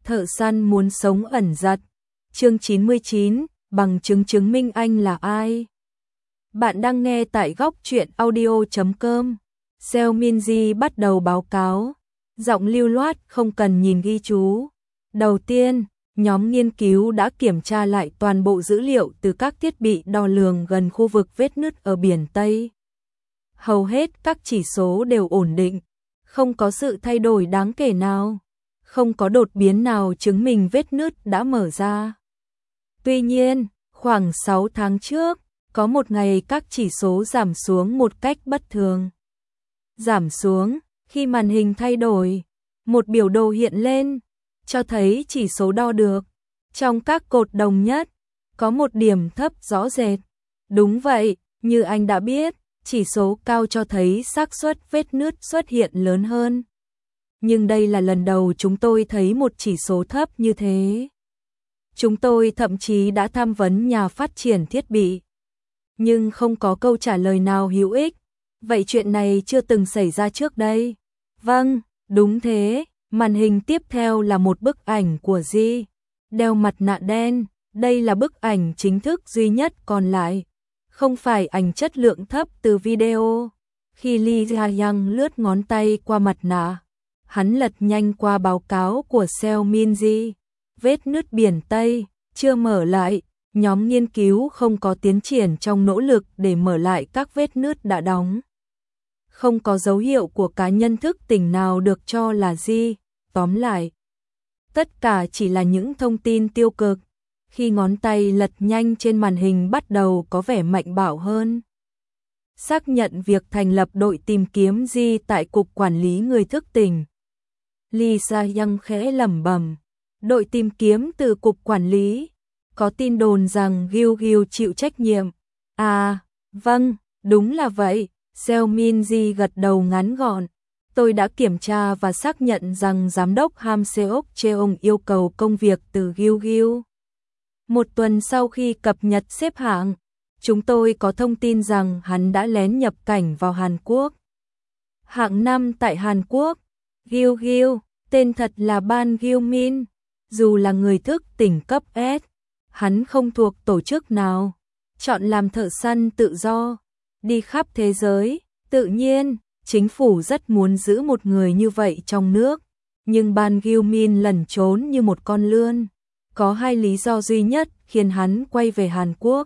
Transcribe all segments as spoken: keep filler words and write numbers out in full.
Thợ săn muốn sống ẩn giật. Chương chín mươi chín, bằng chứng chứng minh anh là ai. Bạn đang nghe tại góc truyện audio chấm com. Seo Minji bắt đầu báo cáo, giọng lưu loát không cần nhìn ghi chú. Đầu tiên, nhóm nghiên cứu đã kiểm tra lại toàn bộ dữ liệu từ các thiết bị đo lường gần khu vực vết nứt ở biển Tây. Hầu hết các chỉ số đều ổn định, không có sự thay đổi đáng kể nào, không có đột biến nào chứng minh vết nứt đã mở ra. Tuy nhiên, khoảng sáu tháng trước, có một ngày các chỉ số giảm xuống một cách bất thường. Giảm xuống, khi màn hình thay đổi, một biểu đồ hiện lên, cho thấy chỉ số đo được. Trong các cột đồng nhất, có một điểm thấp rõ rệt. Đúng vậy, như anh đã biết, chỉ số cao cho thấy xác suất vết nứt xuất hiện lớn hơn. Nhưng đây là lần đầu chúng tôi thấy một chỉ số thấp như thế. Chúng tôi thậm chí đã tham vấn nhà phát triển thiết bị, nhưng không có câu trả lời nào hữu ích. Vậy chuyện này chưa từng xảy ra trước đây? Vâng, đúng thế. Màn hình tiếp theo là một bức ảnh của G, đeo mặt nạ đen. Đây là bức ảnh chính thức duy nhất còn lại, không phải ảnh chất lượng thấp từ video. Khi Lee Jae-young lướt ngón tay qua mặt nạ, hắn lật nhanh qua báo cáo của Seo Minji. Vết nứt biển Tây chưa mở lại, nhóm nghiên cứu không có tiến triển trong nỗ lực để mở lại các vết nứt đã đóng. Không có dấu hiệu của cá nhân thức tỉnh nào được cho là gì. Tóm lại, tất cả chỉ là những thông tin tiêu cực. Khi ngón tay lật nhanh trên màn hình bắt đầu có vẻ mạnh bạo hơn. Xác nhận việc thành lập đội tìm kiếm G tại Cục Quản lý Người thức tỉnh. Lee Jae-young khẽ lẩm bẩm. Đội tìm kiếm từ Cục Quản lý. Có tin đồn rằng Gil Gil chịu trách nhiệm. À, vâng, đúng là vậy. Seo Minji gật đầu ngắn gọn. Tôi đã kiểm tra và xác nhận rằng Giám đốc Ham Seok Cheong yêu cầu công việc từ Gil Gil. Một tuần sau khi cập nhật xếp hạng, chúng tôi có thông tin rằng hắn đã lén nhập cảnh vào Hàn Quốc. Hạng năm tại Hàn Quốc, Gil Gil, tên thật là Ban Gil Min. Dù là người thức tỉnh cấp S, hắn không thuộc tổ chức nào, chọn làm thợ săn tự do, đi khắp thế giới. Tự nhiên, chính phủ rất muốn giữ một người như vậy trong nước, nhưng Ban Gil Min lẩn trốn như một con lươn. Có hai lý do duy nhất khiến hắn quay về Hàn Quốc.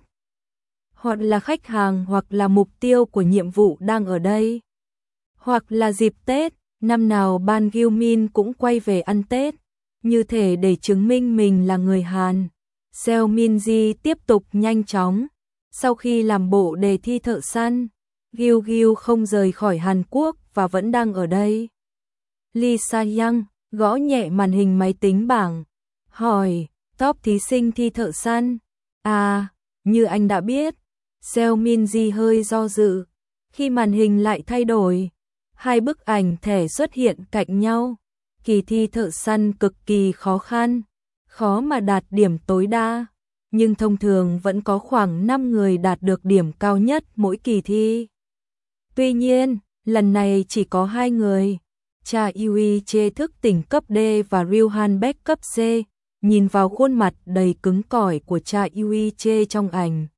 Hoặc là khách hàng hoặc là mục tiêu của nhiệm vụ đang ở đây. Hoặc là dịp Tết, năm nào Ban Gil Min cũng quay về ăn Tết, như thể để chứng minh mình là người Hàn. Seo Minji tiếp tục nhanh chóng. Sau khi làm bộ đề thi thợ săn, Gil Gil không rời khỏi Hàn Quốc và vẫn đang ở đây. Lee Jae-young gõ nhẹ màn hình máy tính bảng, hỏi, top thí sinh thi thợ săn. À, như anh đã biết. Seo Minji hơi do dự. Khi màn hình lại thay đổi, hai bức ảnh thẻ xuất hiện cạnh nhau. Kỳ thi thợ săn cực kỳ khó khăn, khó mà đạt điểm tối đa, nhưng thông thường vẫn có khoảng năm người đạt được điểm cao nhất mỗi kỳ thi. Tuy nhiên, lần này chỉ có hai người, Cha Yui Che thức tỉnh cấp D và Ryu Han Baek cấp C. Nhìn vào khuôn mặt đầy cứng cỏi của Cha Yui Che trong ảnh,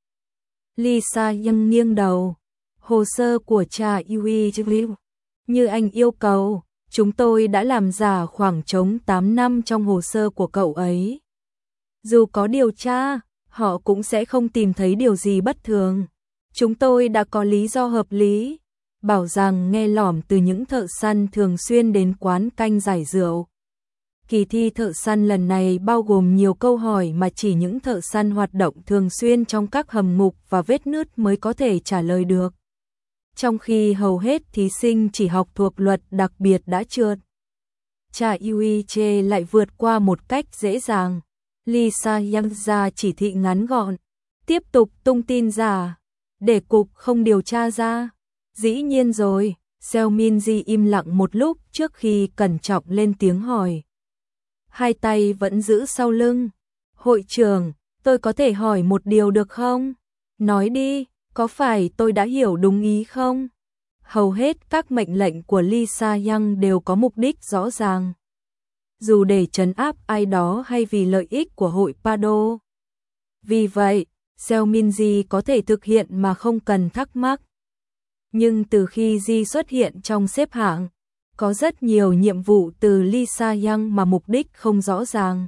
Lee Jae-young nghiêng đầu. Hồ sơ của Cha Yui Che, như anh yêu cầu, chúng tôi đã làm giả khoảng trống tám năm trong hồ sơ của cậu ấy. Dù có điều tra, họ cũng sẽ không tìm thấy điều gì bất thường. Chúng tôi đã có lý do hợp lý, bảo rằng nghe lỏm từ những thợ săn thường xuyên đến quán canh giải rượu. Kỳ thi thợ săn lần này bao gồm nhiều câu hỏi mà chỉ những thợ săn hoạt động thường xuyên trong các hầm ngục và vết nứt mới có thể trả lời được. Trong khi hầu hết thí sinh chỉ học thuộc luật đặc biệt đã trượt, Cha Yui Che lại vượt qua một cách dễ dàng. Lee Jae-young ra chỉ thị ngắn gọn, tiếp tục tung tin giả, để cục không điều tra ra. Dĩ nhiên rồi. Seo Minji im lặng một lúc trước khi cẩn trọng lên tiếng hỏi. Hai tay vẫn giữ sau lưng. Hội trưởng, tôi có thể hỏi một điều được không? Nói đi, có phải tôi đã hiểu đúng ý không? Hầu hết các mệnh lệnh của Lee Jae-young đều có mục đích rõ ràng. dù để trấn áp ai đó hay vì lợi ích của hội Pado. Vì vậy, Seo Min-ji có thể thực hiện mà không cần thắc mắc. Nhưng từ khi Ji xuất hiện trong xếp hạng, có rất nhiều nhiệm vụ từ Lee Sa-young mà mục đích không rõ ràng.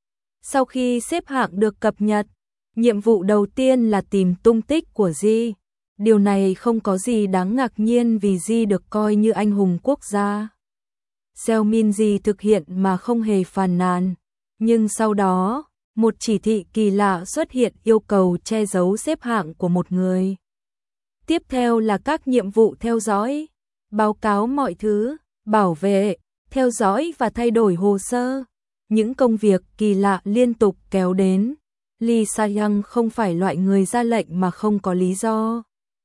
Sau khi xếp hạng được cập nhật, nhiệm vụ đầu tiên là tìm tung tích của Ji. Điều này không có gì đáng ngạc nhiên vì Ji được coi như anh hùng quốc gia. Seo Min-ji thực hiện mà không hề phàn nàn. Nhưng sau đó, một chỉ thị kỳ lạ xuất hiện yêu cầu che giấu xếp hạng của một người. Tiếp theo là các nhiệm vụ theo dõi, báo cáo mọi thứ, bảo vệ, theo dõi và thay đổi hồ sơ. Những công việc kỳ lạ liên tục kéo đến. Lee Sa-young không phải loại người ra lệnh mà không có lý do.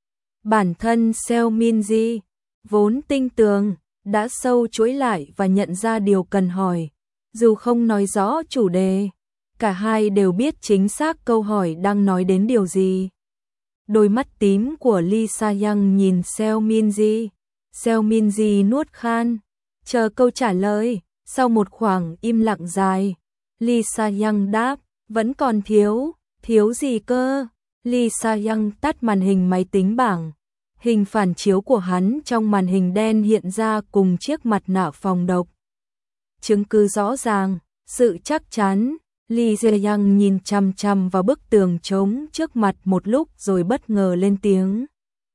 Bản thân Seo Min-ji, vốn tinh tường, đã sâu chuỗi lại và nhận ra điều cần hỏi. Dù không nói rõ chủ đề, cả hai đều biết chính xác câu hỏi đang nói đến điều gì. Đôi mắt tím của Lee Sa-young nhìn Seo Min-ji. Seo Min-ji nuốt khan, chờ câu trả lời. Sau một khoảng im lặng dài, Lee Sa-young đáp, vẫn còn thiếu, thiếu gì cơ? Lee Sa-young tắt màn hình máy tính bảng. Hình phản chiếu của hắn trong màn hình đen hiện ra cùng chiếc mặt nạ phòng độc. Chứng cứ rõ ràng, sự chắc chắn. Lee Sa-young nhìn chằm chằm vào bức tường trống trước mặt một lúc rồi bất ngờ lên tiếng.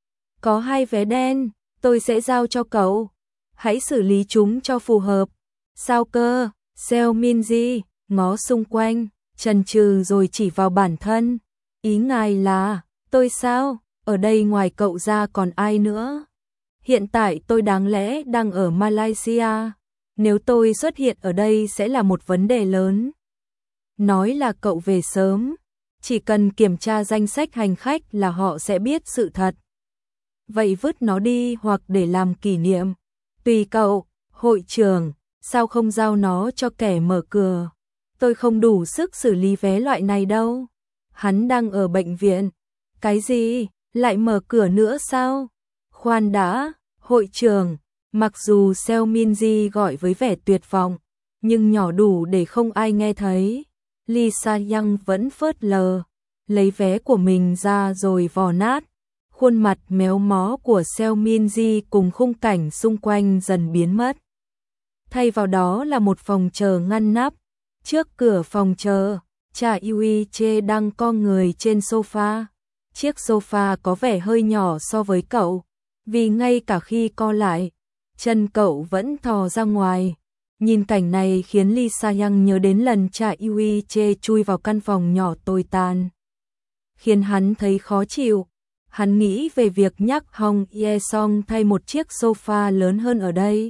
Có hai vé đen, tôi sẽ giao cho cậu. Hãy xử lý chúng cho phù hợp. Sao cơ? Seo Min-ji ngó xung quanh, chần chừ rồi chỉ vào bản thân. Ý ngài là, tôi sao? Ở đây ngoài cậu ra còn ai nữa? Hiện tại tôi đáng lẽ đang ở Malaysia. Nếu tôi xuất hiện ở đây sẽ là một vấn đề lớn. Nói là cậu về sớm, chỉ cần kiểm tra danh sách hành khách là họ sẽ biết sự thật. Vậy vứt nó đi hoặc để làm kỷ niệm. Tùy cậu, hội trưởng, sao không giao nó cho kẻ mở cửa? Tôi không đủ sức xử lý vé loại này đâu. Hắn đang ở bệnh viện. Cái gì? Lại mở cửa nữa sao? Khoan đã, hội trưởng. Mặc dù Seo Min-ji gọi với vẻ tuyệt vọng, nhưng nhỏ đủ để không ai nghe thấy. Lee Sa-young vẫn phớt lờ, lấy vé của mình ra rồi vò nát. Khuôn mặt méo mó của Seo Min-ji cùng khung cảnh xung quanh dần biến mất. Thay vào đó là một phòng chờ ngăn nắp. Trước cửa phòng chờ, Cha Yui-che đang co người trên sofa. Chiếc sofa có vẻ hơi nhỏ so với cậu, vì ngay cả khi co lại, chân cậu vẫn thò ra ngoài. Nhìn cảnh này khiến Lee Sa-young nhớ đến lần Cha Yui-che chui vào căn phòng nhỏ tồi tàn, khiến hắn thấy khó chịu. Hắn nghĩ về việc nhắc Hong Ye-song thay một chiếc sofa lớn hơn ở đây.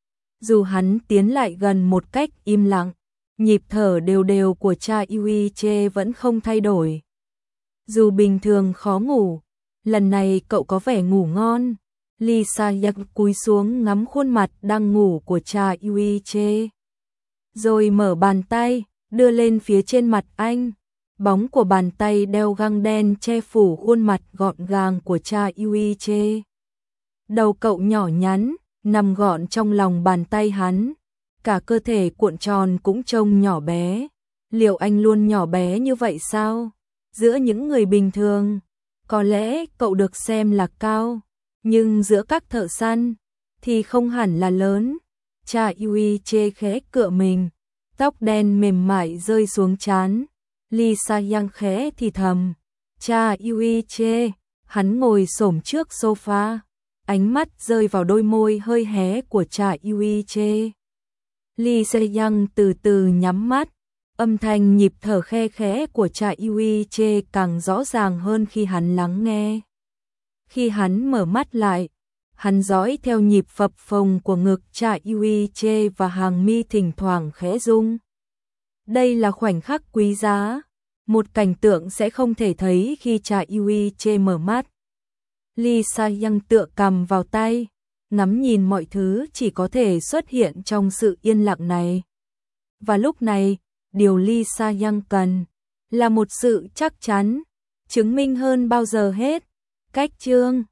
Dù hắn tiến lại gần một cách im lặng, nhịp thở đều đều của Cha Yui-che vẫn không thay đổi. Dù bình thường khó ngủ, lần này cậu có vẻ ngủ ngon. Lee Sa-young cúi xuống ngắm khuôn mặt đang ngủ của Cha Yui-che, rồi mở bàn tay, đưa lên phía trên mặt anh. Bóng của bàn tay đeo găng đen che phủ khuôn mặt gọn gàng của Cha Yui-che. Đầu cậu nhỏ nhắn, nằm gọn trong lòng bàn tay hắn. Cả cơ thể cuộn tròn cũng trông nhỏ bé. Liệu anh luôn nhỏ bé như vậy sao? Giữa những người bình thường, có lẽ cậu được xem là cao, nhưng giữa các thợ săn thì không hẳn là lớn. Cha Yui-che khẽ cựa mình, tóc đen mềm mại rơi xuống trán. Lee Sa-young khẽ thì thầm, Cha Yui-che. Hắn ngồi xổm trước sofa, ánh mắt rơi vào đôi môi hơi hé của Cha Yui-che. Lee Sa-young từ từ nhắm mắt, âm thanh nhịp thở khe khẽ của Cha Yui-che càng rõ ràng hơn khi hắn lắng nghe. Khi hắn mở mắt lại, hắn dõi theo nhịp phập phồng của ngực Cha Yui-che và hàng mi thỉnh thoảng khẽ rung. Đây là khoảnh khắc quý giá, một cảnh tượng sẽ không thể thấy khi Cha Yui-che mở mắt. Lee Sa-young tựa cằm vào tay, ngắm nhìn mọi thứ chỉ có thể xuất hiện trong sự yên lặng này. Và lúc này, điều Lee Sa-young cần là một sự chắc chắn, chứng minh hơn bao giờ hết. Cách chương